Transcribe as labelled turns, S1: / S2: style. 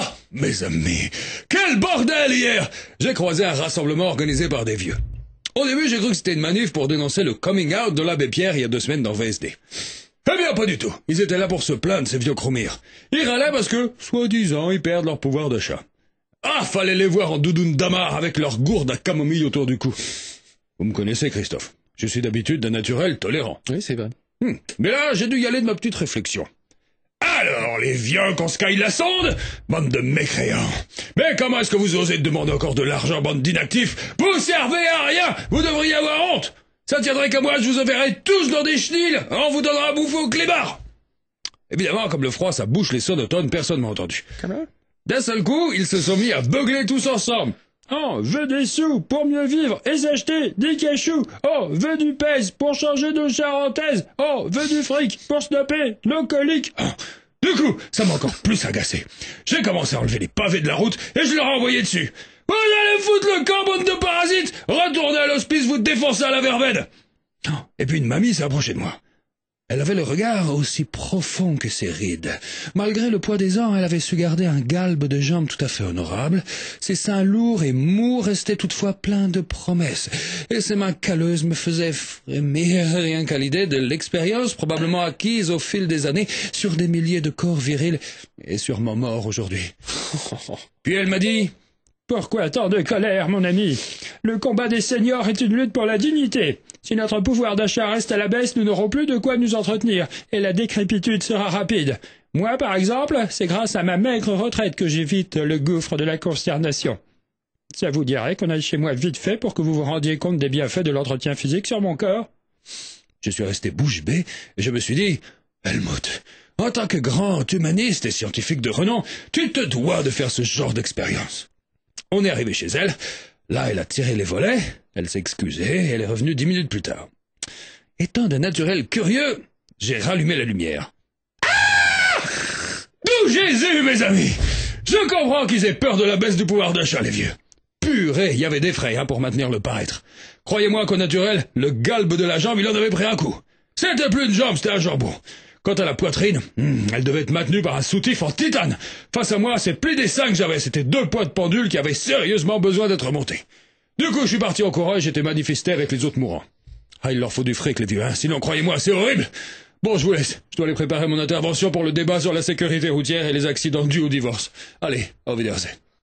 S1: Ah, mes amis, quel bordel hier! J'ai croisé un rassemblement organisé par des vieux. Au début, j'ai cru que c'était une manif pour dénoncer le coming out de l'abbé Pierre il y a 2 semaines dans VSD. Eh bien, pas du tout. Ils étaient là pour se plaindre, ces vieux croumires. Ils râlaient parce que, soi-disant, ils perdent leur pouvoir d'achat. Ah, fallait les voir en doudoune damar avec leur gourde à camomille autour du cou. Vous me connaissez, Christophe. Je suis d'habitude d'un naturel tolérant.
S2: Oui, c'est vrai.
S1: Mais là, j'ai dû y aller de ma petite réflexion. Alors, les vieux qu'on se caille la sonde? Bande de mécréants. Mais comment est-ce que vous osez demander encore de l'argent, bande d'inactifs? Vous servez à rien! Vous devriez avoir honte! Ça tiendrait qu'à moi, je vous enverrai tous dans des chenilles, on vous donnera à bouffer au clébard! Évidemment, comme le froid, ça bouche les sonotones, personne m'a entendu.
S2: Comment?
S1: D'un seul coup, ils se sont mis à beugler tous ensemble.
S2: Oh, veux des sous pour mieux vivre et s'acheter des cachous. Oh, veux du pèse pour changer nos charentaises. Oh, veux du fric pour stopper nos coliques.
S1: Oh, du coup, ça m'a encore plus agacé. J'ai commencé à enlever les pavés de la route et je leur ai envoyé dessus. Vous allez foutre le camp, bande de parasites! Retournez à l'hospice, vous défoncez à la verveine! Et puis une mamie s'est approchée de moi. Elle avait le regard aussi profond que ses rides. Malgré le poids des ans, elle avait su garder un galbe de jambes tout à fait honorable. Ses seins lourds et mous restaient toutefois pleins de promesses. Et ses mains calleuses me faisaient frémir rien qu'à l'idée de l'expérience probablement acquise au fil des années sur des milliers de corps virils et sûrement morts aujourd'hui. Puis elle m'a dit...
S2: Pourquoi tant de colère, mon ami? Le combat des seniors est une lutte pour la dignité. Si notre pouvoir d'achat reste à la baisse, nous n'aurons plus de quoi nous entretenir, et la décrépitude sera rapide. Moi, par exemple, c'est grâce à ma maigre retraite que j'évite le gouffre de la consternation. Ça vous dirait qu'on aille chez moi vite fait pour que vous vous rendiez compte des bienfaits de l'entretien physique sur mon corps?
S1: Je suis resté bouche bée, et je me suis dit, Helmut, en tant que grand humaniste et scientifique de renom, tu te dois de faire ce genre d'expérience. On est arrivé chez elle. Là, elle a tiré les volets. Elle s'est excusée et elle est revenue 10 minutes plus tard. Étant d'un naturel curieux, j'ai rallumé la lumière. Ah! D'où Jésus, mes amis! Je comprends qu'ils aient peur de la baisse du pouvoir d'achat, les vieux. Purée, il y avait des frais pour maintenir le paraître. Croyez-moi qu'au naturel, le galbe de la jambe, il en avait pris un coup. C'était plus une jambe, c'était un jambon. Quant à la poitrine, elle devait être maintenue par un soutif en titane. Face à moi, c'est plus des seins que j'avais, c'était 2 poids de pendule qui avaient sérieusement besoin d'être montés. Du coup, je suis parti en courant et j'étais manifesté avec les autres mourants. Ah, il leur faut du fric, les vieux, sinon, croyez-moi, c'est horrible. Bon, je vous laisse. Je dois aller préparer mon intervention pour le débat sur la sécurité routière et les accidents dus au divorce. Allez, au Wiedersehen.